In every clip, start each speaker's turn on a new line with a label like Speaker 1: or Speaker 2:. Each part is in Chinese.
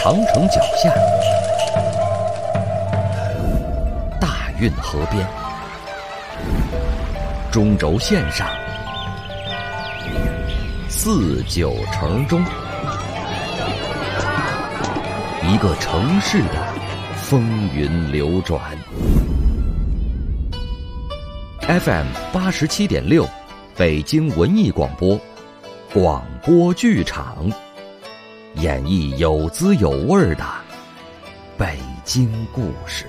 Speaker 1: 长城脚下，大运河边，中轴线上，四九城中，一个城市的风云流转。FM 87.6，北京文艺广播，广播剧场，演绎有滋有味的北京故事。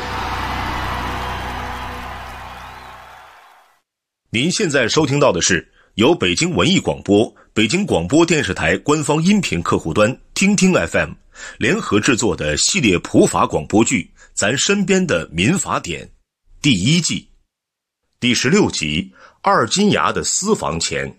Speaker 2: 您现在收听到的是由北京文艺广播、北京广播电视台官方音频客户端听听 FM 联合制作的系列普法广播剧《咱身边的民法典》第1季第16集二金牙的私房钱。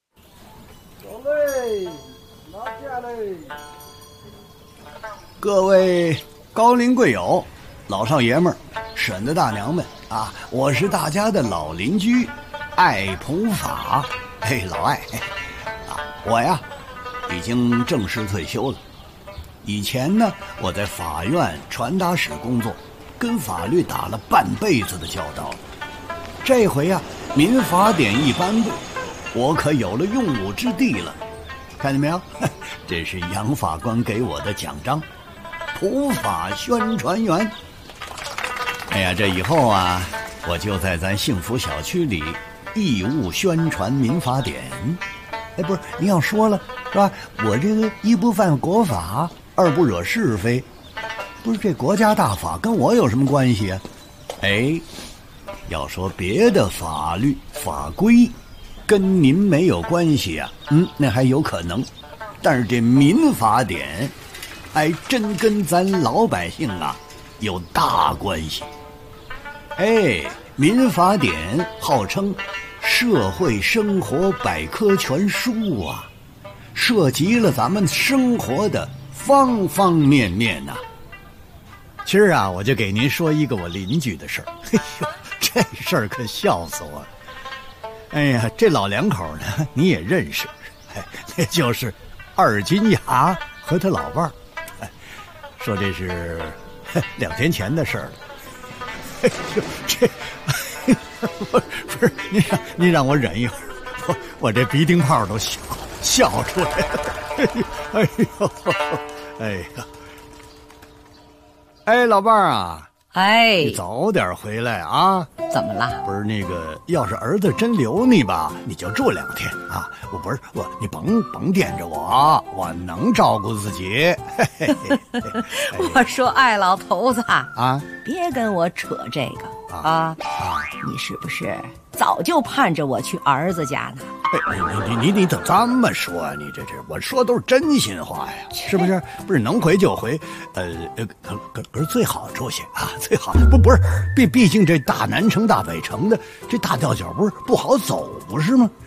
Speaker 3: 各位高龄贵友、老少爷们儿、婶子大娘们啊，我是大家的老邻居艾普法。嘿，老艾啊，我呀已经正式退休了。以前呢，我在法院传达室工作，跟法律打了半辈子的交道。这回啊，民法典一颁布，我可有了用武之地了。看见没有？这是杨法官给我的奖章，普法宣传员。哎呀，这以后啊，我就在咱幸福小区里义务宣传民法典。哎，不是，你要说了是吧？我这个一不犯国法，二不惹是非，不是这国家大法跟我有什么关系啊？哎，要说别的法律法规跟您没有关系啊，那还有可能。但是这民法典还真跟咱老百姓啊有大关系。哎，民法典号称社会生活百科全书啊，涉及了咱们生活的方方面面呐。今儿啊，我就给您说一个我邻居的事儿。哎呦，这事儿可笑死我了。哎呀，这老两口呢，你也认识，那就是二金牙和他老伴儿。说这是2天前的事儿了。哎呦，这不是您让我忍一会儿，我这鼻涕泡都笑出来了。哎呦，哎呀，哎，老伴儿啊，
Speaker 4: 哎，
Speaker 3: 你早点回来啊！
Speaker 4: 怎么了？
Speaker 3: 不是那个，要是儿子真留你吧，你就住2天啊！你甭惦着我，我能照顾自己。嘿嘿嘿
Speaker 4: 我说艾老头子
Speaker 3: 啊，
Speaker 4: 别跟我扯这个啊！你是不是早就盼着我去儿子家呢？
Speaker 3: 你怎么这么说啊？你这我说都是真心话呀，是不是？不是能回就回，可是最好出去啊，最好不是，毕竟这大南城大北城的这大吊脚不好走，不是吗？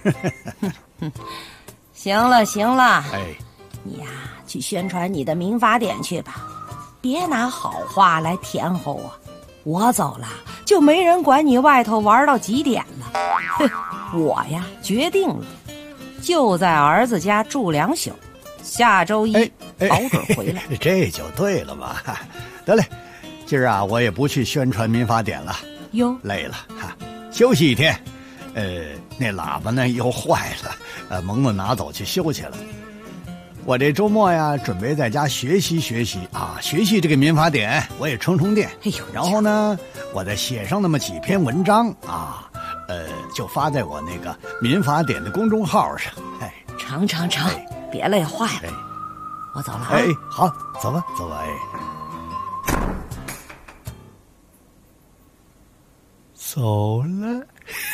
Speaker 4: 行了，
Speaker 3: 哎，
Speaker 4: 你呀去宣传你的民法典去吧，别拿好话来填喉啊！我走了，就没人管你外头玩到几点了。哼，我呀决定了，就在儿子家住2宿，下周一保准回来。
Speaker 3: 这就对了嘛。得嘞，今儿啊我也不去宣传民法典了。
Speaker 4: 哟，
Speaker 3: 累了哈，休息1天。那喇叭呢又坏了，萌萌拿走去修去了。我这周末呀，准备在家学习啊，学习这个民法典，我也充电。
Speaker 4: 哎呦，
Speaker 3: 然后呢，我再写上那么几篇文章啊，就发在我那个民法典的公众号上。哎，
Speaker 4: 成，别累坏了。我走了啊。
Speaker 3: 哎，好，走吧。哎，走了。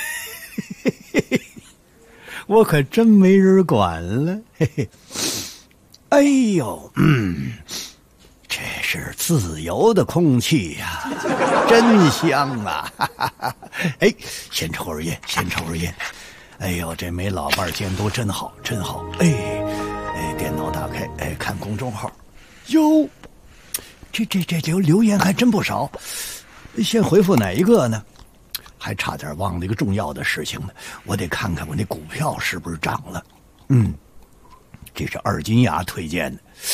Speaker 3: 我可真没人管了。嘿嘿。哎呦，这是自由的空气呀，真香啊！哎，先抽根烟。哎呦，这没老伴监督真好。哎，电脑打开，看公众号。哟，这留言还真不少。先回复哪一个呢？还差点忘了一个重要的事情呢，我得看看我那股票是不是涨了。这是二金牙推荐的，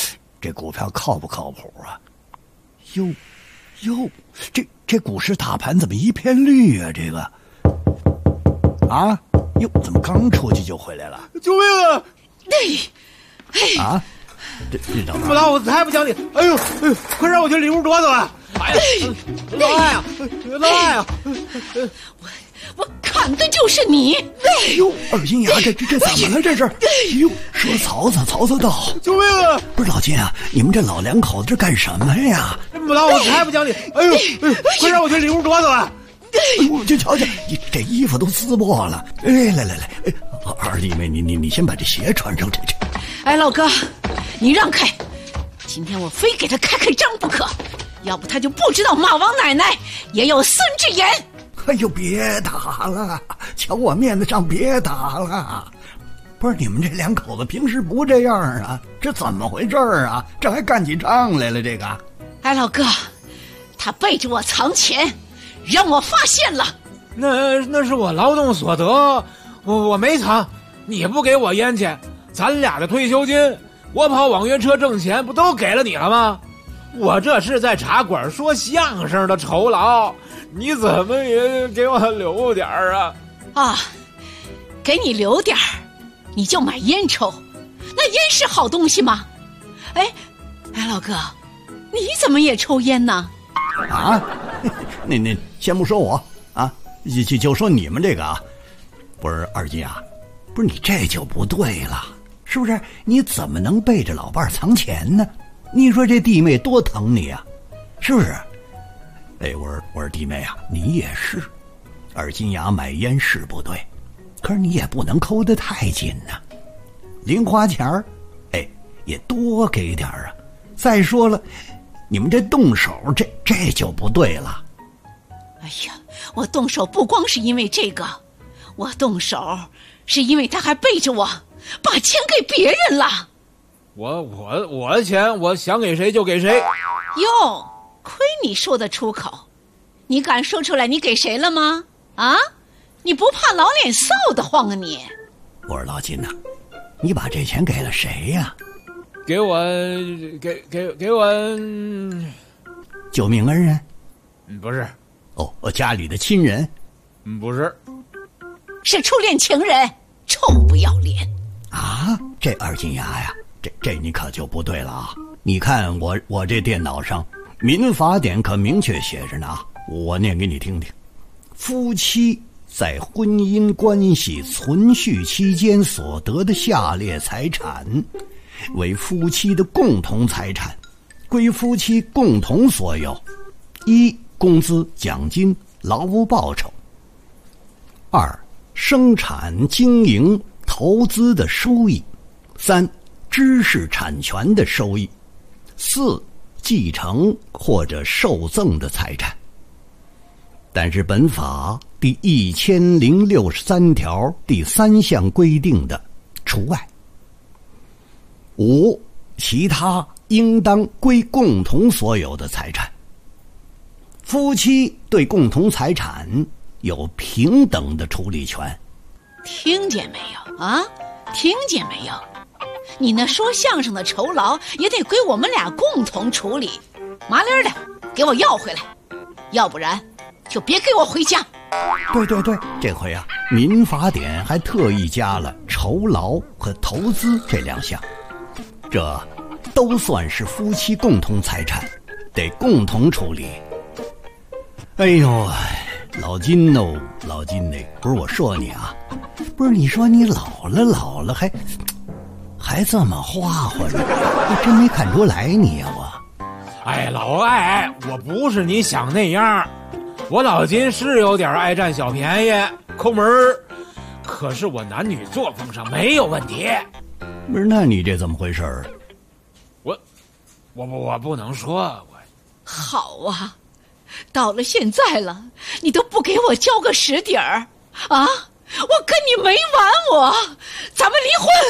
Speaker 3: 这股票靠不靠谱啊？哟，这股市大盘怎么一片绿啊？这个啊，哟，怎么刚出去就回来了？
Speaker 5: 救命啊！
Speaker 3: 啊，这怎么？
Speaker 5: 老子才不讲理！哎呦，快让我去里屋躲躲啊！哎呀，老艾啊，老艾啊！
Speaker 6: 我砍的就是你！
Speaker 3: 哎呦，二金牙，这怎么了？这是？哎呦，说曹操到！
Speaker 5: 救命啊！
Speaker 3: 不是老金啊，你们这老两口子这干什么呀？
Speaker 5: 老子才不讲理！哎呦，快让我去里屋躲躲啊！
Speaker 3: 哎呦，就瞧瞧，你这衣服都撕破了。哎，来，哎，二弟妹，你先把这鞋穿上，这。
Speaker 6: 哎，老哥，你让开！今天我非给他开张不可，要不他就不知道马王奶奶也有孙之言。
Speaker 3: 哎呦，别打了，瞧我面子上别打了。不是你们这两口子平时不这样啊？这怎么回事啊？这还干起仗来了？这个，
Speaker 6: 哎，老哥，他背着我藏钱，让我发现了。
Speaker 5: 那是我劳动所得，我没藏。你不给我烟钱，咱俩的退休金，我跑网约车挣钱，不都给了你了吗？我这是在茶馆说相声的酬劳，你怎么也给我留点啊？
Speaker 6: 啊，给你留点儿，你就买烟抽，那烟是好东西吗？哎，老哥，你怎么也抽烟呢？
Speaker 3: 啊，那先不说我啊，就说你们这个啊，不是二金啊，不是你这就不对了，是不是？你怎么能背着老伴藏钱呢？你说这弟妹多疼你啊，是不是？哎，我说弟妹啊，你也是，二金牙买烟是不对，可是你也不能抠得太紧呐，零花钱哎，也多给点啊。再说了，你们这动手这就不对了。
Speaker 6: 哎呀，我动手不光是因为这个，我动手是因为他还背着我把钱给别人了。
Speaker 5: 我的钱，我想给谁就给谁。
Speaker 6: 哟，亏你说得出口，你敢说出来你给谁了吗？啊，你不怕老脸臊得慌啊你？
Speaker 3: 我说老金呐，你把这钱给了谁呀？
Speaker 5: 给我
Speaker 3: 救命恩人？
Speaker 5: 不是。
Speaker 3: 哦，家里的亲人？
Speaker 5: 不是。
Speaker 6: 是初恋情人，臭不要脸
Speaker 3: 啊！这二金牙呀，这你可就不对了啊！你看我这电脑上民法典可明确写着呢啊，我念给你听听。夫妻在婚姻关系存续期间所得的下列财产为夫妻的共同财产，归夫妻共同所有：一、工资、奖金、劳务报酬；二、生产经营投资的收益；三、知识产权的收益；四、继承或者受赠的财产。但是本法第1063条第3项规定的除外。五、其他应当归共同所有的财产。夫妻对共同财产有平等的处理权。
Speaker 6: 听见没有啊？听见没有？你那说相声的酬劳也得归我们俩共同处理，麻利儿的给我要回来，要不然就别给我回家。
Speaker 3: 对，这回啊，民法典还特意加了酬劳和投资这两项，这都算是夫妻共同财产，得共同处理。哎呦，老金哦，老金呢？不是我说你啊，不是你说你老了还这么花花呢，我真没看出来你呀我。
Speaker 5: 哎，老艾，我不是你想那样，我老金是有点爱占小便宜抠门儿，可是我男女作风上没有问题。
Speaker 3: 不是，那你这怎么回事儿？
Speaker 5: 我不能说。
Speaker 6: 好啊，到了现在了，你都不给我交个实底儿啊！我跟你没完，咱们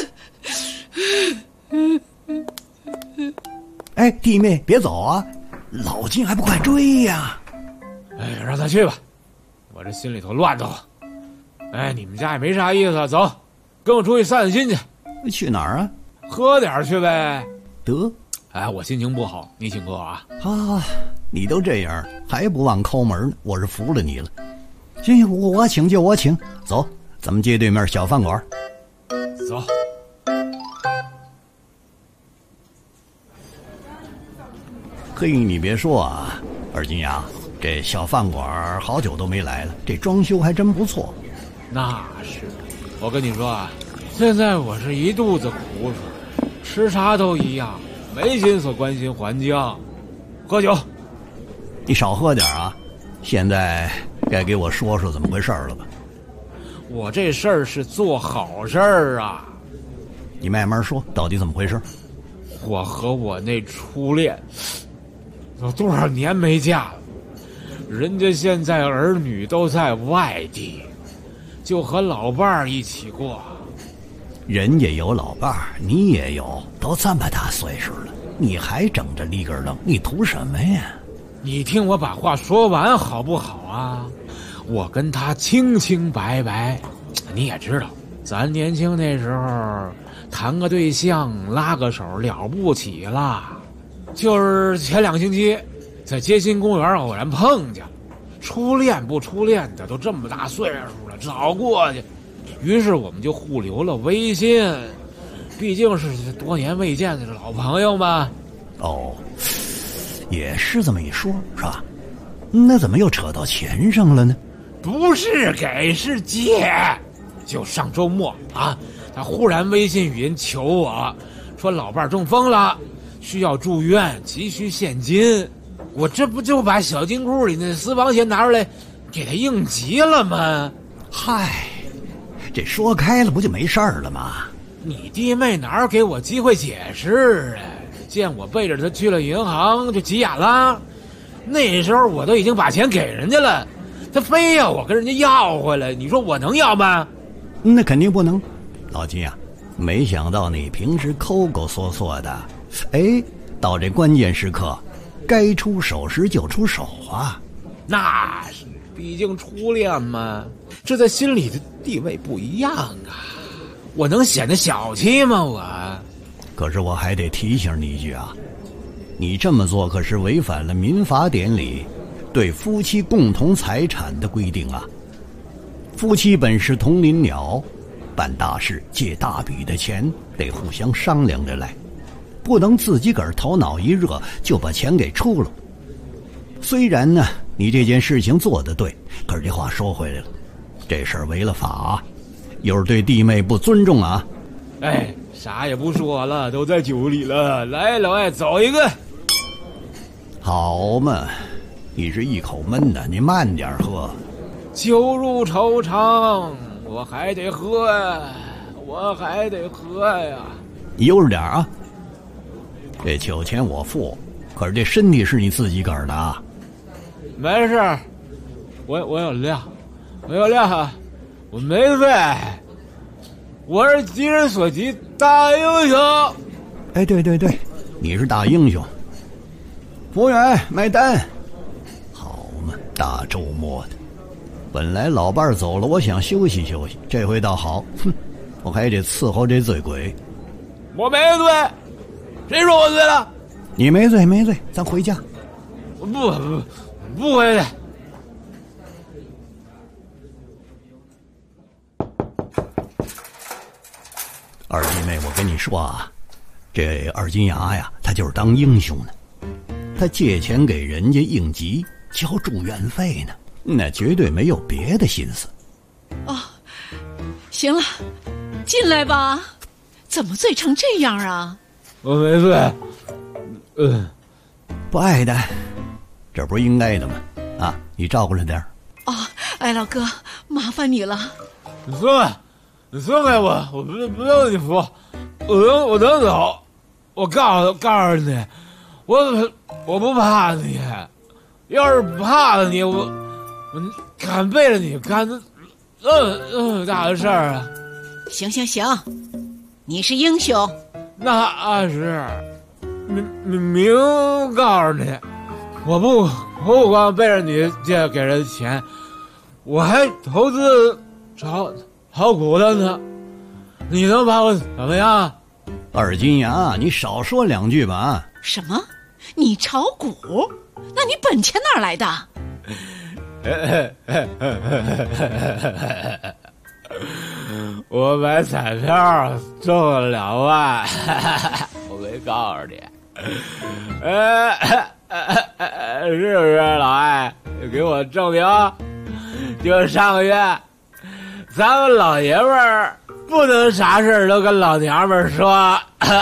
Speaker 6: 离婚。
Speaker 3: 哎，弟妹别走啊，老金还不快追呀！
Speaker 5: 哎，让他去吧，我这心里头乱得慌。哎，你们家也没啥意思，走，跟我出去散散心去。
Speaker 3: 去哪儿啊？
Speaker 5: 喝点去呗。
Speaker 3: 得，
Speaker 5: 哎，我心情不好，你请客啊。
Speaker 3: 好，你都这样还不忘抠门呢，我是服了你了。行，我请就我请，走，咱们街对面小饭馆。
Speaker 5: 走。
Speaker 3: 嘿，你别说啊，二金牙，这小饭馆好久都没来了，这装修还真不错。
Speaker 5: 那是，我跟你说啊，现在我是一肚子苦水，吃啥都一样，没心思关心环境。喝酒，
Speaker 3: 你少喝点啊！现在该给我说说怎么回事了吧？
Speaker 5: 我这事儿是做好事儿啊。
Speaker 3: 你慢慢说，到底怎么回事？
Speaker 5: 我和我那初恋有多少年没见了，人家现在儿女都在外地，就和老伴儿一起过。
Speaker 3: 人家有老伴儿，你也有，都这么大岁数了，你还整着立根楞，你图什么呀？
Speaker 5: 你听我把话说完好不好啊？我跟他清清白白，你也知道，咱年轻那时候谈个对象拉个手了不起了。就是前2个星期在街心公园偶然碰见了，初恋不初恋的都这么大岁数了，找过去。于是我们就互留了微信，毕竟是多年未见的老朋友嘛。
Speaker 3: 哦，也是这么一说，是吧？那怎么又扯到钱上了呢？
Speaker 5: 不是给，是借。就上周末啊，他忽然微信语音求我，说老伴中风了，需要住院，急需现金。我这不就把小金库里那私房钱拿出来给他应急了吗？
Speaker 3: 嗨，这说开了不就没事儿了吗？
Speaker 5: 你弟妹哪有给我机会解释啊？见我背着他去了银行就急眼了。那时候我都已经把钱给人家了，他非要我跟人家要回来，你说我能要吗？
Speaker 3: 那肯定不能。老金啊，没想到你平时抠抠缩缩的，哎，到这关键时刻该出手时就出手啊。
Speaker 5: 那是，毕竟初恋嘛，这在心里的地位不一样啊。我能显得小气吗？我
Speaker 3: 可是我还得提醒你一句啊，你这么做可是违反了民法典里对夫妻共同财产的规定啊。夫妻本是同林鸟，办大事借大笔的钱得互相商量着来，不能自己个儿头脑一热就把钱给出了。虽然呢你这件事情做得对，可是这话说回来了，这事儿违了法，又是对弟妹不尊重啊。
Speaker 5: 哎，啥也不说了，都在酒里了。来，老艾，走一个。
Speaker 3: 好嘛，你是一口闷的，你慢点喝。
Speaker 5: 酒入愁肠，我还得喝呀，我还得喝呀。
Speaker 3: 你悠着点啊，这酒钱我付，可是这身体是你自己个儿的啊。
Speaker 5: 没事，我有量，我有量，我没醉，我是急人所急大英雄。
Speaker 3: 哎，对对对，你是大英雄。服务员买单。好嘛，大周末的，本来老伴儿走了，我想休息休息，这回倒好，哼，我还得伺候这醉鬼。
Speaker 5: 我没醉，谁说我醉了？
Speaker 3: 你没醉没醉，咱回家。
Speaker 5: 我不回去。
Speaker 3: 二弟妹，我跟你说啊，这二金牙呀，他就是当英雄呢。他借钱给人家应急，交住院费呢，那绝对没有别的心思。
Speaker 6: 哦，行了，进来吧。怎么醉成这样啊？
Speaker 5: 我没醉。
Speaker 3: 不爱的，这不是应该的吗？啊，你照顾着点。
Speaker 6: 哦，哎，老哥，麻烦你了。
Speaker 5: 你松开我，我不用你扶，我能走。我告诉你，我不怕你，要是怕了你，我敢背着你干那么大的事儿啊！
Speaker 6: 行，你是英雄。
Speaker 5: 那是，明告诉你，我不光背着你借给人钱，我还投资炒股的呢。你能把我怎么样？
Speaker 3: 二金牙，你少说两句吧啊！
Speaker 6: 什么？你炒股？那你本钱哪儿来的？
Speaker 5: 我买彩票中了2万，我没告诉你。是不是老艾？给我证明，就上个月，咱们老爷们儿不能啥事都跟老娘们说。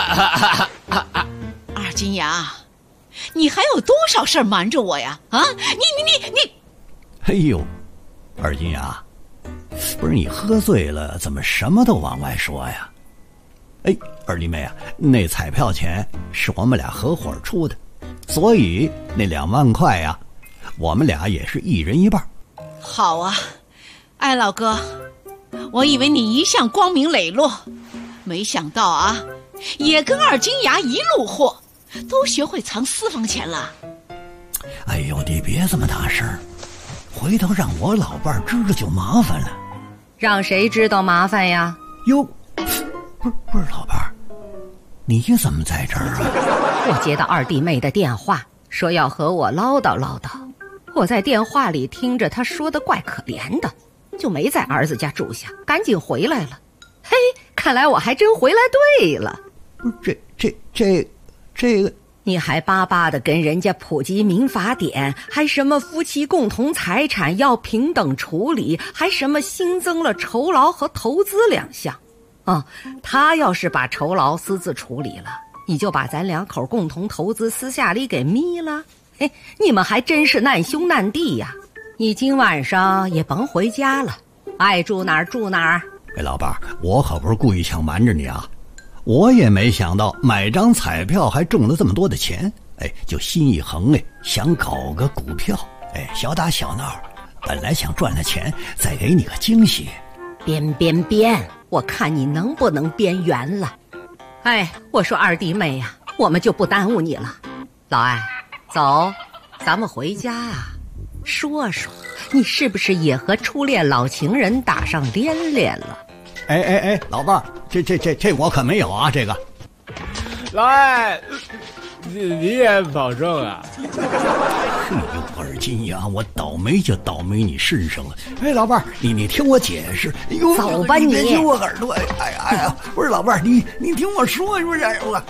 Speaker 6: 二金牙，你还有多少事儿瞒着我呀？啊，你！
Speaker 3: 哎呦，二金牙，不是你喝醉了，怎么什么都往外说呀？哎，二弟妹啊，那彩票钱是我们俩合伙出的，所以那2万块呀，我们俩也是一人一半。
Speaker 6: 好啊，艾老哥，我以为你一向光明磊落，没想到啊，也跟二金牙一路货，都学会藏私房钱了。
Speaker 3: 哎呦，你别这么大声，回头让我老伴儿知道就麻烦了。
Speaker 4: 让谁知道麻烦呀？
Speaker 3: 哟，不是老伴儿，你怎么在这儿啊？
Speaker 4: 我接到二弟妹的电话，说要和我唠叨唠叨。我在电话里听着她说的怪可怜的，就没在儿子家住下，赶紧回来了。嘿，看来我还真回来对了。
Speaker 3: 不是这个，
Speaker 4: 你还巴巴的跟人家普及民法典，还什么夫妻共同财产要平等处理，还什么新增了酬劳和投资2项。他要是把酬劳私自处理了，你就把咱2口共同投资私下里给眯了。嘿，你们还真是难兄难弟呀！你今晚上也甭回家了，爱住哪儿住哪儿。
Speaker 3: 哎，老伴儿，我可不是故意想瞒着你啊，我也没想到买张彩票还中了这么多的钱。哎，就心一横，想搞个股票，小打小闹，本来想赚了钱再给你个惊喜。
Speaker 4: 编，我看你能不能编圆了。哎，我说二弟妹呀，我们就不耽误你了。老艾，走，咱们回家啊，说说你是不是也和初恋老情人打上连了？
Speaker 3: 哎，老伴儿，这我可没有啊，这个。
Speaker 5: 老艾，你也保重啊。
Speaker 3: 哎呦，二金牙，我倒霉就倒霉你身上了。哎，老伴儿，你听我解释。哎呦，
Speaker 4: 走吧你
Speaker 3: 别揪我耳朵。哎呀，不是老伴儿，你听我说，是不是？我。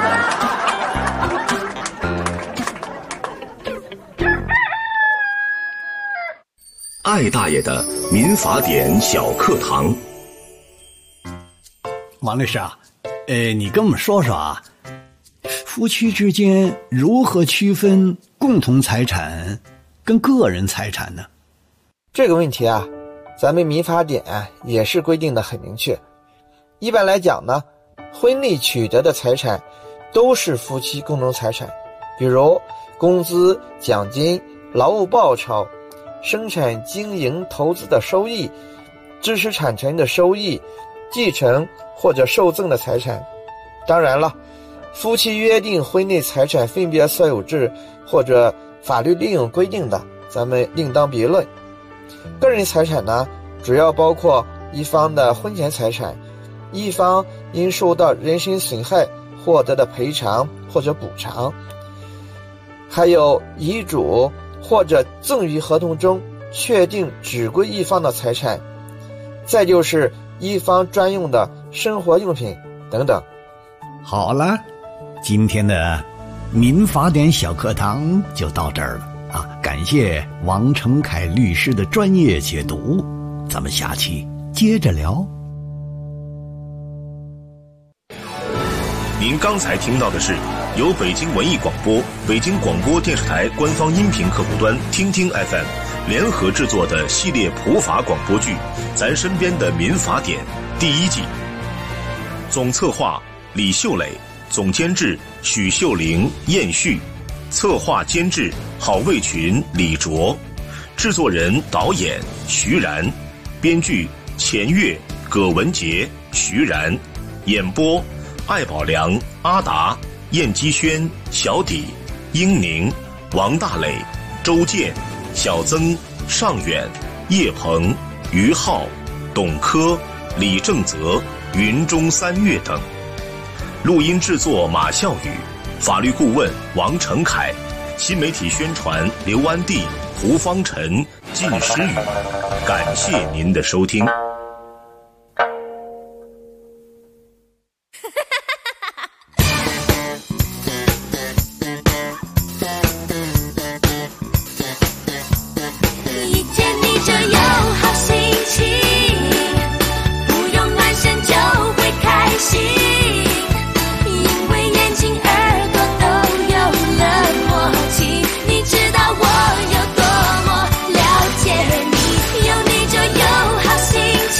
Speaker 2: 艾大爷的民法典小课堂。
Speaker 3: 王律师啊，你跟我们说说啊，夫妻之间如何区分共同财产跟个人财产呢？
Speaker 7: 这个问题啊，咱们民法典也是规定的很明确。一般来讲呢，婚内取得的财产都是夫妻共同财产，比如工资、奖金、劳务报酬、生产经营投资的收益、知识产权的收益、继承或者受赠的财产。当然了，夫妻约定婚内财产分别所有制或者法律另有规定的，咱们另当别论。个人财产呢，主要包括一方的婚前财产，一方因受到人身损害获得的赔偿或者补偿，还有遗嘱或者赠与合同中确定只归一方的财产，再就是一方专用的生活用品等等。
Speaker 3: 好了，今天的民法典小课堂就到这儿了啊！感谢王成凯律师的专业解读，咱们下期接着聊。
Speaker 2: 您刚才听到的是由北京文艺广播、北京广播电视台官方音频客户端听听 FM 联合制作的系列普法广播剧《咱身边的民法典》第1季。总策划李秀磊，总监制许秀玲、燕旭，策划监制郝卫群、李卓，制作人导演徐然，编剧钱月、葛文杰、徐然，演播艾宝良、阿达、燕基轩、小底、英宁、王大磊、周健、小曾、尚远、叶鹏、于浩、董科、李正泽、云中三月等。录音制作马笑宇， 法律顾问王成凯，新媒体宣传刘安娣、胡方晨、靳诗雨。感谢您的收听。
Speaker 8: 有你就有好心情。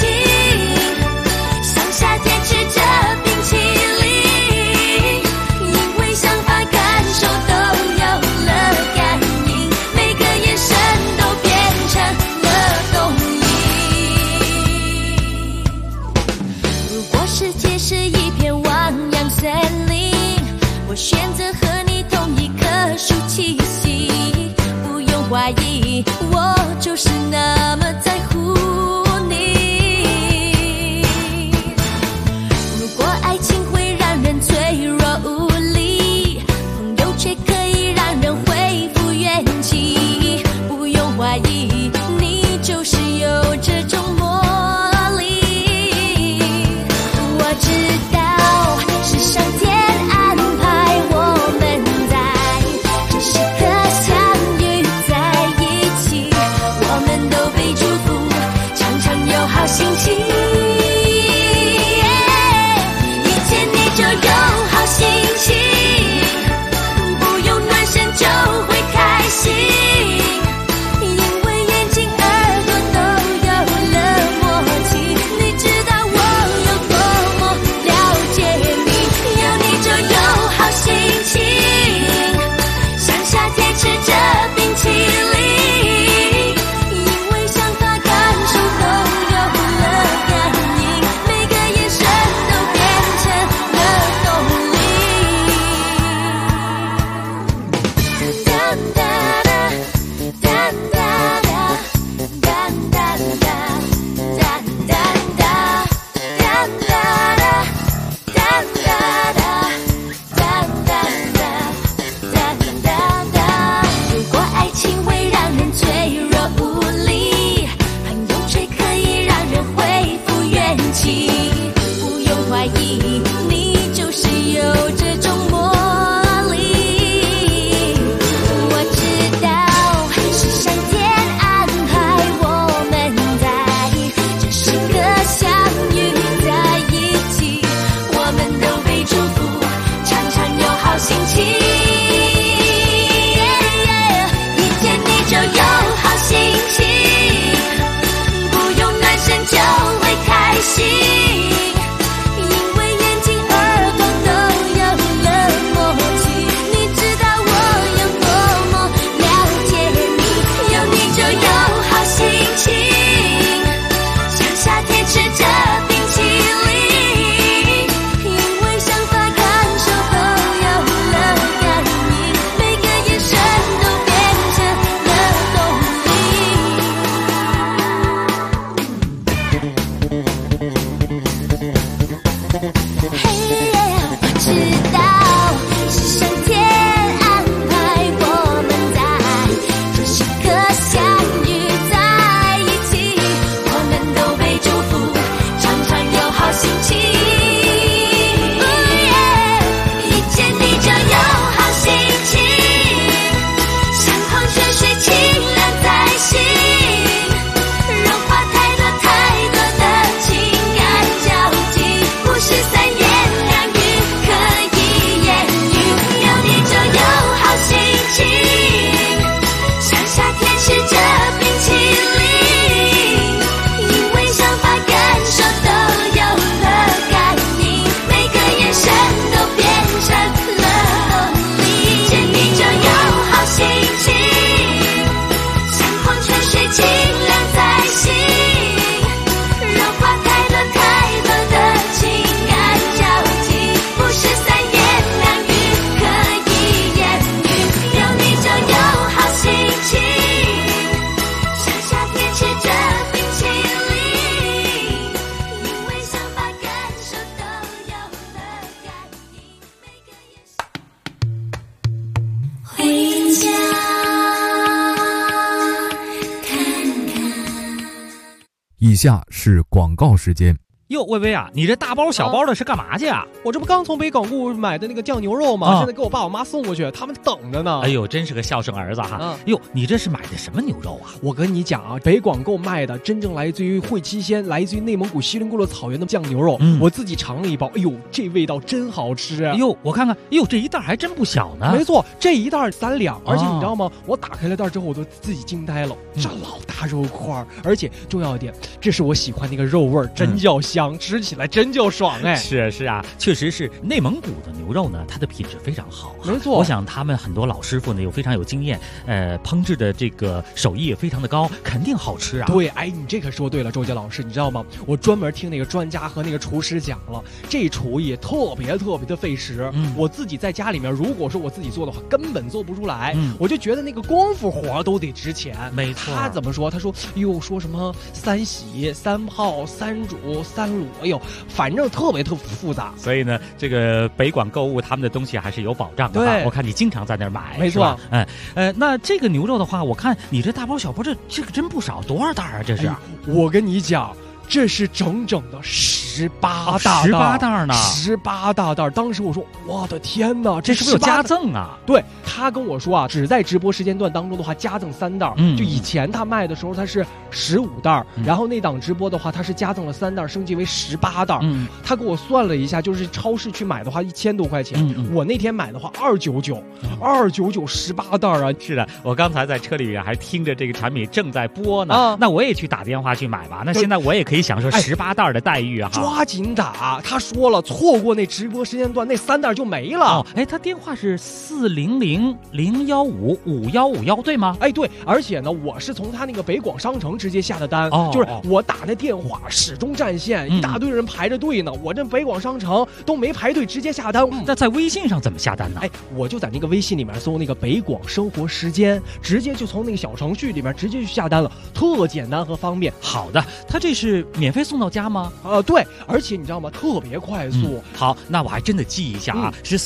Speaker 8: 以下是广告时间。
Speaker 9: 哟，薇薇啊，你这大包小包的是干嘛去啊？
Speaker 10: 我这不刚从北广固买的那个酱牛肉吗？现在给我爸我妈送过去，他们等着呢。
Speaker 9: 哎呦，真是个孝顺儿子哈！哟，你这是买的什么牛肉啊？
Speaker 10: 我跟你讲啊，北广购卖的真正来自于会期鲜，来自于内蒙古锡林郭勒草原的酱牛肉，我自己尝了一包，哎呦，这味道真好吃！
Speaker 9: 哎呦，我看看，哎呦，这一袋还真不小呢。
Speaker 10: 没错，这一袋3两，而且你知道吗？我打开了袋之后，我都自己惊呆了，这老大肉块，而且重要一点，这是我喜欢那个肉味儿，真叫香，吃起来真叫爽哎！
Speaker 9: 是啊，确实是内蒙古的牛肉呢，它的品质非常好。
Speaker 10: 没错，
Speaker 9: 我想他们很多老师傅呢又非常有经验，烹制的这个手艺也非常的高，肯定好吃啊。
Speaker 10: 对，哎，你这可说对了，周杰老师，你知道吗？我专门听那个专家和那个厨师讲了，这厨艺特别的费时。我自己在家里面，如果说我自己做的话，根本做不出来。我就觉得那个功夫活都得值钱。
Speaker 9: 没错。
Speaker 10: 他怎么说？他说，哟，说什么3洗、3泡、3煮、3卤，哎呦。反正特别复杂，
Speaker 9: 所以呢，这个北广购物他们的东西还是有保障的。
Speaker 10: 对，
Speaker 9: 我看你经常在那儿买，
Speaker 10: 没错。
Speaker 9: 那这个牛肉的话，我看你这大包小包，这个真不少，多少袋啊？这是？
Speaker 10: 我跟你讲，这是整整的18大袋
Speaker 9: ，18袋呢
Speaker 10: ，18大袋。当时我说，我的天哪，这
Speaker 9: 是不是有加赠啊？
Speaker 10: 对，他跟我说啊，只在直播时间段当中的话，加赠3袋。就以前他卖的时候，他是15袋，然后那档直播的话，他是加赠了3袋，升级为18袋。他给我算了一下，就是超市去买的话，1000多块钱。我那天买的话，299，29918袋啊！
Speaker 9: 是的，我刚才在车里面还听着这个产品正在播呢。那我也去打电话去买吧。那现在我也可以享受18袋的待遇啊！
Speaker 10: 抓紧打！他说了，错过那直播时间段，那3袋就没了。
Speaker 9: 他电话是400-015-5151，对吗？
Speaker 10: 对，而且呢，我是从他那个北广商城直接下的单，就是我打那电话始终占线，一大堆人排着队呢。我这北广商城都没排队，直接下单。
Speaker 9: 那在微信上怎么下单呢？
Speaker 10: 我就在那个微信里面搜那个北广生活时间，直接就从那个小程序里面直接去下单了，特简单和方便。
Speaker 9: 好的，他这是免费送到家吗？
Speaker 10: 对，而且你知道吗？特别快速。
Speaker 9: 好，那我还真的记一下啊，是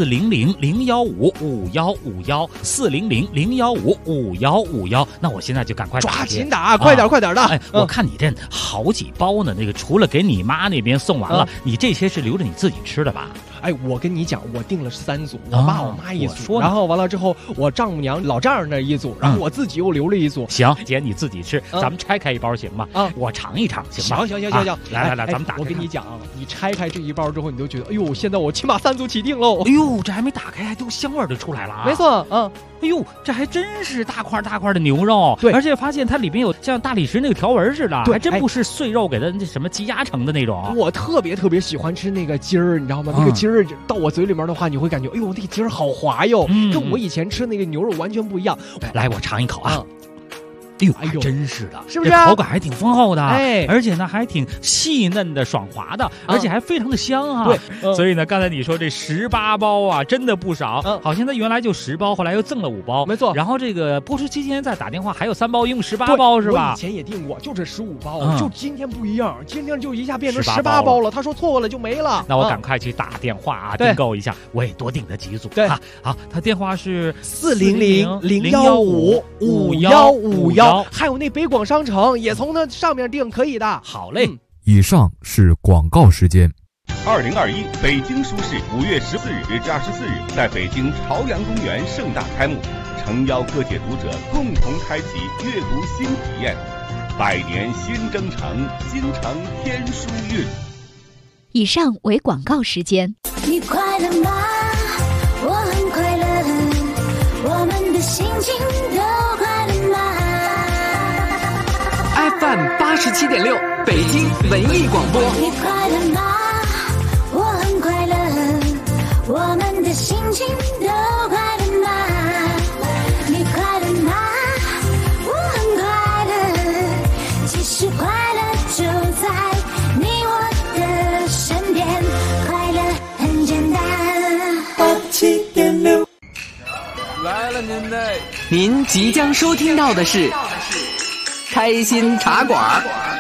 Speaker 9: 400-015-5151，400-015-5151。那我现在就赶快
Speaker 10: 抓紧打，快点的。
Speaker 9: 我看你这好几包呢，那个除了给你妈那边送完了，你这些是留着你自己吃的吧？
Speaker 10: 我跟你讲，我订了3组，我爸我妈一组，然后完了之后，我丈母娘老丈人那一组，然后我自己又留了一组。
Speaker 9: 行，姐你自己吃，咱们拆开一包行吗？我尝一尝，行吧？
Speaker 10: 行，
Speaker 9: 来，咱们打开。
Speaker 10: 我跟你讲，你拆开这一包之后，你就觉得，哎呦，现在我起码3组起订喽。
Speaker 9: 哎呦，这还没打开，还都香味就出来了啊！
Speaker 10: 没错，
Speaker 9: 哎呦，这还真是大块的牛肉，
Speaker 10: 对，
Speaker 9: 而且发现它里边有像大理石那个条纹似的，还真不是碎肉给它那什么积压成的那种。
Speaker 10: 我特别喜欢吃那个筋儿，你知道吗？那个筋儿到我嘴里面的话，你会感觉，哎呦，那个筋儿好滑哟，跟我以前吃那个牛肉完全不一样。
Speaker 9: 来，我尝一口啊。哎呦，真是的，
Speaker 10: 是不是？
Speaker 9: 这口感还挺丰厚的，而且呢还挺细嫩的、爽滑的，而且还非常的香啊。
Speaker 10: 对，
Speaker 9: 所以呢，刚才你说这18包啊，真的不少。好像它原来就10包，后来又赠了5包，
Speaker 10: 没错。
Speaker 9: 然后这个播出期间再打电话，还有3包，一共18包是吧？
Speaker 10: 我以前也订过，就这15包，就今天不一样，今天就一下变成18包了。他说错了就没了，
Speaker 9: 那我赶快去打电话啊，订购一下，我也多订了几组。
Speaker 10: 对，
Speaker 9: 好，他电话是
Speaker 10: 400-015-5151，还有那北广商城也从那上面订，可以的。
Speaker 9: 好嘞。
Speaker 8: 以上是广告时间。
Speaker 11: 2021北京书市5月14日至24日在北京朝阳公园盛大开幕，诚邀各界读者共同开启阅读新体验。百年新征程，京城天书韵。
Speaker 12: 以上为广告时间。
Speaker 13: 你快乐吗？我很快乐，我们的心情都快乐吗？
Speaker 14: FM 87.6北京文艺广播。
Speaker 13: 你快乐吗？我很快乐，我们的心情都快乐吗？你快乐吗？我很快乐，其实快乐就在你我的身边，快乐很简单。
Speaker 14: 87.6来了您嘞！您即将收听到的是开心茶馆。